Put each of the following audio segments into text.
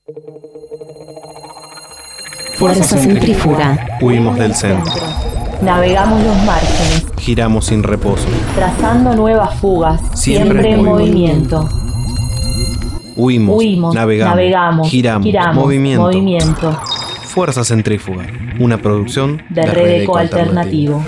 Fuerza centrífuga. Huimos del centro. Navegamos los márgenes, Giramos sin reposo. trazando nuevas fugas, Siempre siempre en en movimiento. Huimos, navegamos, giramos, movimiento. Fuerza centrífuga. Una producción De Redeco Alternativo.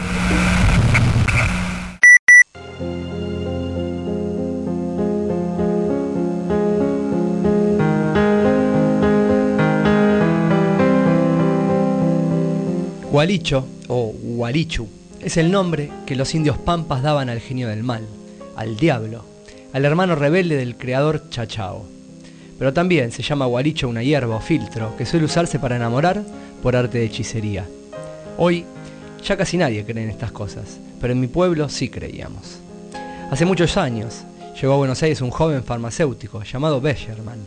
Hualicho, o Hualichu, es el nombre que los indios pampas daban al genio del mal, al diablo, al hermano rebelde del creador Chachao. Pero también se llama Hualicho una hierba o filtro que suele usarse para enamorar por arte de hechicería. Hoy ya casi nadie cree en estas cosas, pero en mi pueblo sí creíamos. Hace muchos años llegó a Buenos Aires un joven farmacéutico llamado Beckerman.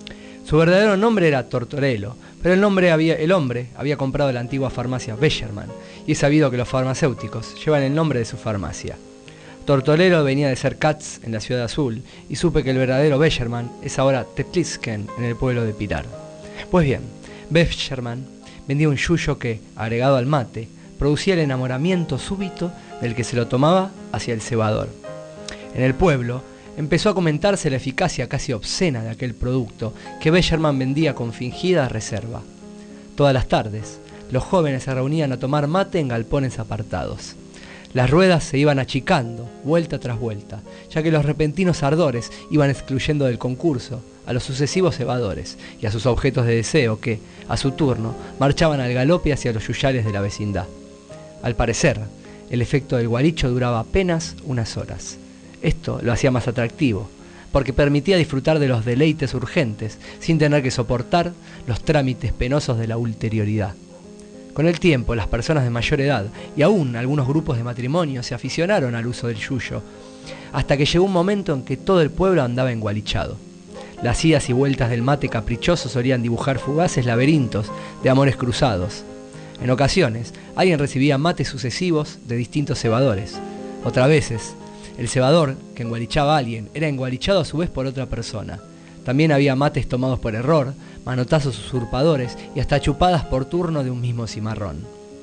Su verdadero nombre era Tortorello, pero el hombre había comprado la antigua farmacia Beckerman, y es sabido que los farmacéuticos llevan el nombre de su farmacia. Tortorello venía de ser Katz en la Ciudad Azul, y supe que el verdadero Beckerman es ahora Teplitsken en el pueblo de Pilar. Pues bien, Beckerman vendía un yuyo que, agregado al mate, producía el enamoramiento súbito del que se lo tomaba hacia el cebador. En el pueblo empezó a comentarse la eficacia casi obscena de aquel producto que Beckerman vendía con fingida reserva. Todas las tardes, los jóvenes se reunían a tomar mate en galpones apartados. Las ruedas se iban achicando, vuelta tras vuelta, ya que los repentinos ardores iban excluyendo del concurso a los sucesivos cebadores y a sus objetos de deseo que, a su turno, marchaban al galope hacia los yuyales de la vecindad. Al parecer, el efecto del gualicho duraba apenas unas horas. Esto lo hacía más atractivo, porque permitía disfrutar de los deleites urgentes sin tener que soportar los trámites penosos de la ulterioridad. Con el tiempo, las personas de mayor edad y aún algunos grupos de matrimonio se aficionaron al uso del yuyo, hasta que llegó un momento en que todo el pueblo andaba engualichado. Las idas y vueltas del mate caprichoso solían dibujar fugaces laberintos de amores cruzados. En ocasiones, alguien recibía mates sucesivos de distintos cebadores. Otras veces, el cebador que engualichaba a alguien era engualichado a su vez por otra persona. También había mates tomados por error, manotazos usurpadores y hasta chupadas por turno de un mismo cimarrón.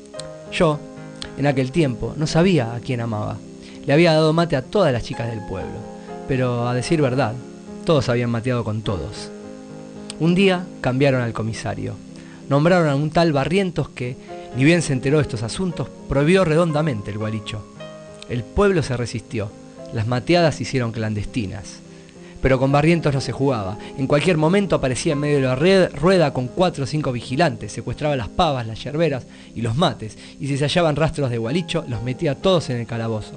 Yo, en aquel tiempo, no sabía a quién amaba. Le había dado mate a todas las chicas del pueblo, pero a decir verdad, todos habían mateado con todos. Un día cambiaron al comisario. Nombraron a un tal Barrientos que, ni bien se enteró de estos asuntos, prohibió redondamente el gualicho. El pueblo se resistió. Las mateadas se hicieron clandestinas. Pero con Barrientos no se jugaba. En cualquier momento aparecía en medio de la rueda con 4 o 5 vigilantes, secuestraba las pavas, las yerberas y los mates, y si se hallaban rastros de gualicho, los metía todos en el calabozo.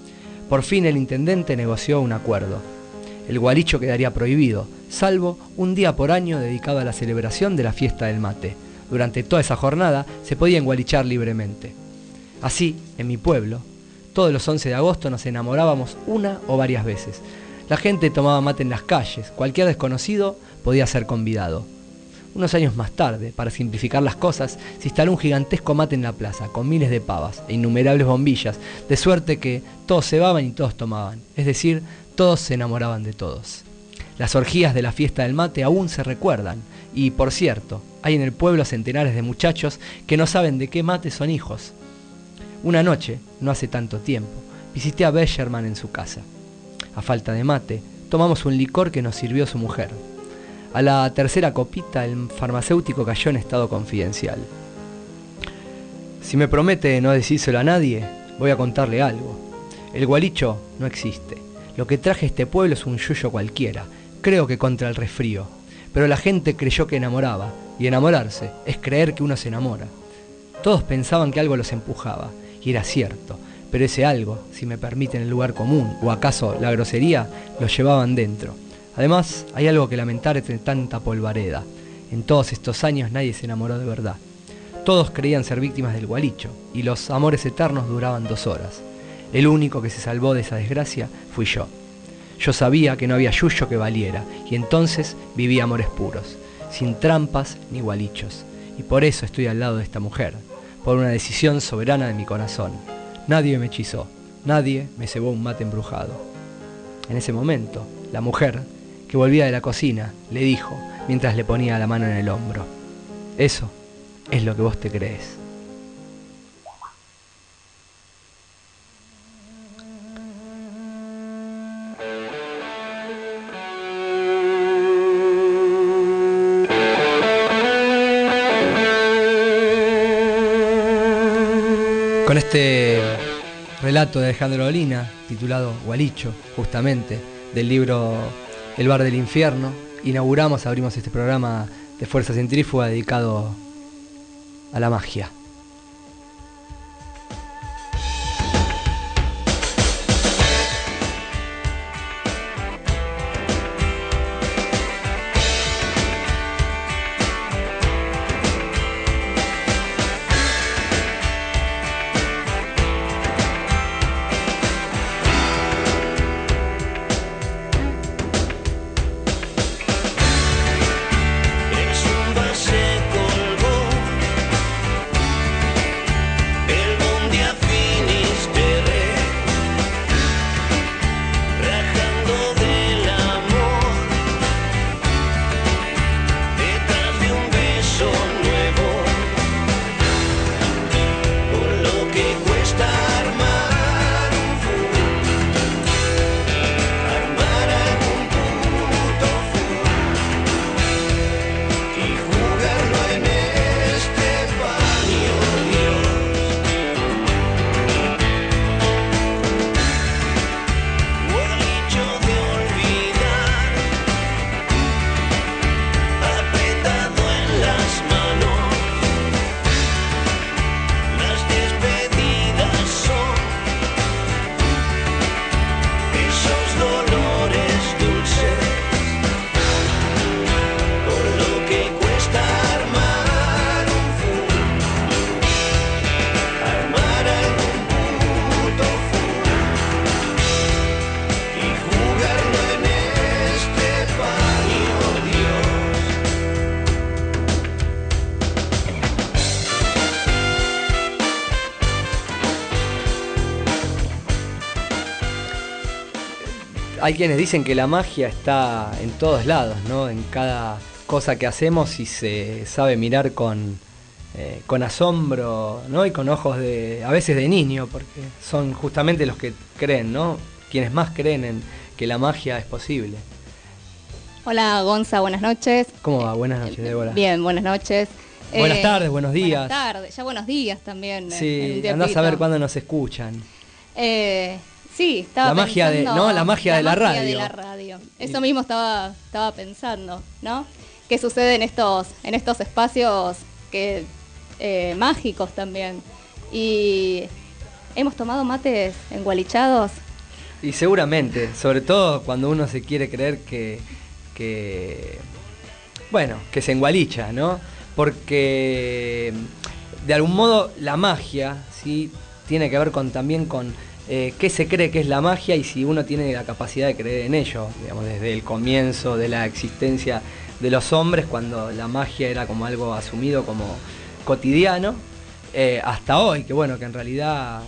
Por fin el intendente negoció un acuerdo. El gualicho quedaría prohibido, salvo un día por año dedicado a la celebración de la fiesta del mate. Durante toda esa jornada se podía engualichar libremente. Así, en mi pueblo, todos los 11 de agosto nos enamorábamos una o varias veces. La gente tomaba mate en las calles, cualquier desconocido podía ser convidado. Unos años más tarde, para simplificar las cosas, se instaló un gigantesco mate en la plaza, con miles de pavas e innumerables bombillas, de suerte que todos cebaban y todos tomaban, es decir, todos se enamoraban de todos. Las orgías de la fiesta del mate aún se recuerdan, y, por cierto, hay en el pueblo centenares de muchachos que no saben de qué mate son hijos. Una noche, no hace tanto tiempo, visité a Beckerman en su casa. A falta de mate, tomamos un licor que nos sirvió su mujer. A la tercera copita, el farmacéutico cayó en estado confidencial. Si me promete no decírselo a nadie, voy a contarle algo. El gualicho no existe. Lo que traje a este pueblo es un yuyo cualquiera, creo que contra el resfrío. Pero la gente creyó que enamoraba, y enamorarse es creer que uno se enamora. Todos pensaban que algo los empujaba, y era cierto, pero ese algo, si me permiten el lugar común, o acaso la grosería, los llevaban dentro. Además, hay algo que lamentar entre tanta polvareda. En todos estos años nadie se enamoró de verdad. Todos creían ser víctimas del gualicho, y los amores eternos duraban 2 horas. El único que se salvó de esa desgracia fui yo. Yo sabía que no había yuyo que valiera, y entonces viví amores puros, sin trampas ni gualichos. Y por eso estoy al lado de esta mujer, por una decisión soberana de mi corazón. Nadie me hechizó, nadie me cebó un mate embrujado. En ese momento, la mujer, que volvía de la cocina, le dijo, mientras le ponía la mano en el hombro. Eso es lo que vos te crees. Con este relato de Alejandro Dolina, titulado Gualicho, justamente, del libro El bar del infierno, abrimos este programa de Fuerza Centrífuga dedicado a la magia. Hay quienes dicen que la magia está en todos lados, ¿no? En cada cosa que hacemos y se sabe mirar con asombro, ¿no? Y con ojos a veces de niño, porque son justamente los que creen, ¿no? Quienes más creen en que la magia es posible. Hola Gonza, buenas noches. ¿Cómo va? Buenas noches, Débora. Bien, buenas noches. Buenas tardes, buenos días. Buenas tardes, ya buenos días también. Sí, andás a ver cuándo nos escuchan. Sí, estaba pensando... La magia de la radio. De la radio. Eso mismo estaba pensando, ¿no? ¿Qué sucede en estos espacios que mágicos también? Y hemos tomado mates engualichados. Y seguramente, sobre todo cuando uno se quiere creer que se engualicha, ¿no? Porque de algún modo la magia, ¿sí? Tiene que ver también con qué se cree que es la magia y si uno tiene la capacidad de creer en ello, digamos, desde el comienzo de la existencia de los hombres, cuando la magia era como algo asumido como cotidiano, hasta hoy, que en realidad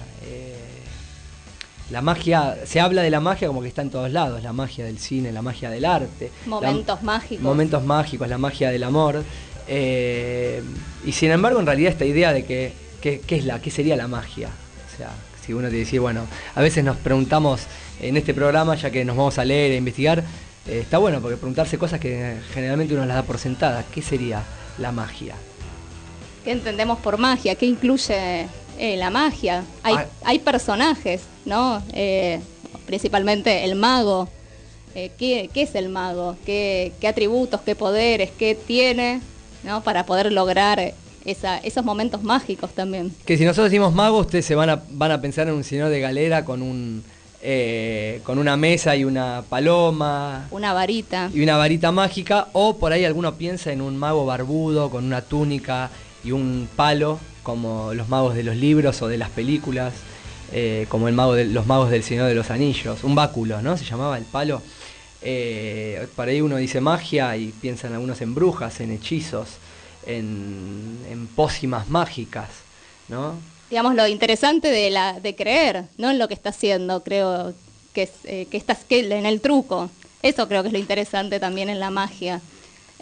la magia, se habla de la magia como que está en todos lados, la magia del cine, la magia del arte. Momentos mágicos, la magia del amor. Y sin embargo, en realidad esta idea de qué sería la magia. O sea, si uno te decía, a veces nos preguntamos en este programa, ya que nos vamos a leer e investigar, está bueno porque preguntarse cosas que generalmente uno las da por sentadas. ¿Qué sería la magia? ¿Qué entendemos por magia? ¿Qué incluye la magia? Hay personajes, ¿no? Principalmente el mago. ¿Qué es el mago? ¿Qué atributos, qué poderes, qué tiene, ¿no? Para poder lograr esos momentos mágicos también. Que si nosotros decimos mago, ustedes se van a pensar en un señor de galera con una mesa y una paloma. Una varita. Y una varita mágica, o por ahí alguno piensa en un mago barbudo con una túnica y un palo, como los magos de los libros o de las películas, como los magos del Señor de los Anillos, un báculo, ¿no? Se llamaba el palo. Por ahí uno dice magia y piensan algunos en brujas, en hechizos, en pócimas mágicas, ¿no? Digamos, lo interesante de creer, no en lo que está haciendo, creo que en el truco. Eso creo que es lo interesante también en la magia.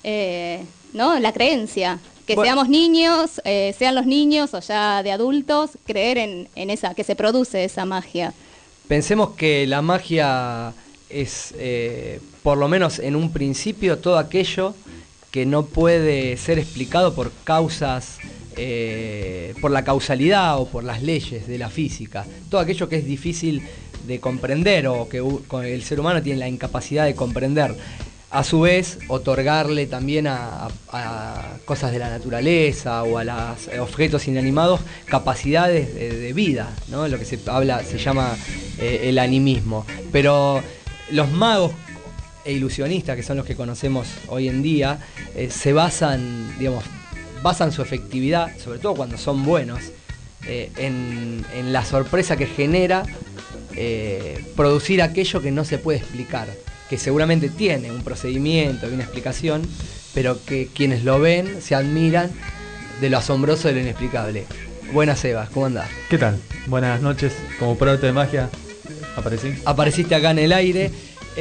¿no? La creencia. Que seamos niños, sean los niños o ya de adultos, creer en esa, que se produce esa magia. Pensemos que la magia es, por lo menos en un principio, todo aquello que no puede ser explicado por causas, por la causalidad o por las leyes de la física. Todo aquello que es difícil de comprender o que el ser humano tiene la incapacidad de comprender. A su vez, otorgarle también a cosas de la naturaleza o a los objetos inanimados capacidades de vida, ¿no? Lo que se llama el animismo. Pero los magos e ilusionistas, que son los que conocemos hoy en día, se basan su efectividad, sobre todo cuando son buenos, en la sorpresa que genera producir aquello que no se puede explicar, que seguramente tiene un procedimiento y una explicación, pero que quienes lo ven se admiran de lo asombroso de lo inexplicable. Buenas, Sebas, ¿cómo andás? ¿Qué tal? Buenas noches, como por arte de magia apareciste acá en el aire.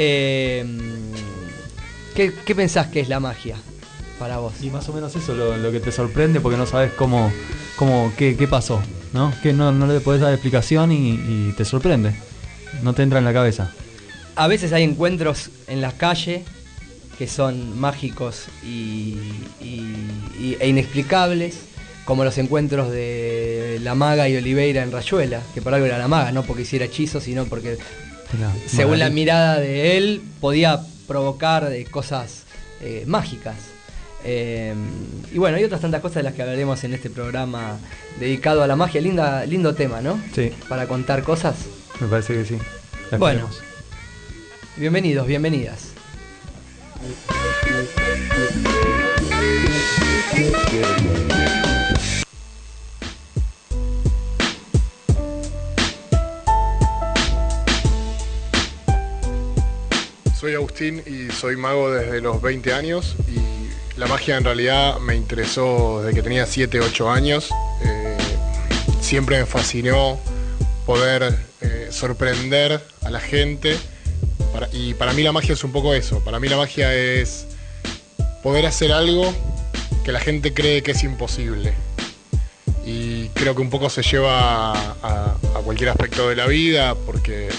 ¿Qué pensás que es la magia para vos? Y más o menos eso, lo que te sorprende, porque no sabes qué pasó, ¿no? Que no le podés dar explicación y te sorprende, no te entra en la cabeza. A veces hay encuentros en las calles que son mágicos e inexplicables, como los encuentros de la maga y Oliveira en Rayuela, que por algo era la maga, no porque hiciera hechizos, sino porque según la mirada de él podía provocar cosas mágicas. Y bueno, hay otras tantas cosas de las que hablaremos en este programa dedicado a la magia. Lindo tema, ¿no? Sí. Para contar cosas. Me parece que sí. Bueno, bienvenidos, bienvenidas. Soy Agustín y soy mago desde los 20 años y la magia en realidad me interesó desde que tenía 7, 8 años. Siempre me fascinó poder sorprender a la gente y para mí la magia es un poco eso. Para mí la magia es poder hacer algo que la gente cree que es imposible. Y creo que un poco se lleva a cualquier aspecto de la vida porque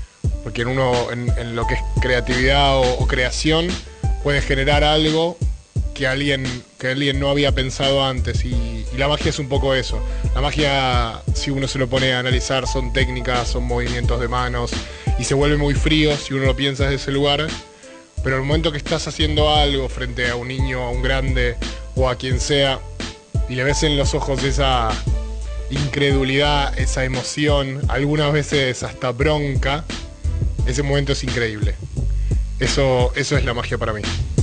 en lo que es creatividad o creación puede generar algo que alguien no había pensado antes y la magia es un poco eso. La magia, si uno se lo pone a analizar, son técnicas, son movimientos de manos y se vuelve muy frío si uno lo piensa desde ese lugar, pero el momento que estás haciendo algo frente a un niño, a un grande o a quien sea y le ves en los ojos esa incredulidad, esa emoción, algunas veces hasta bronca, ese momento es increíble. Eso es la magia para mí.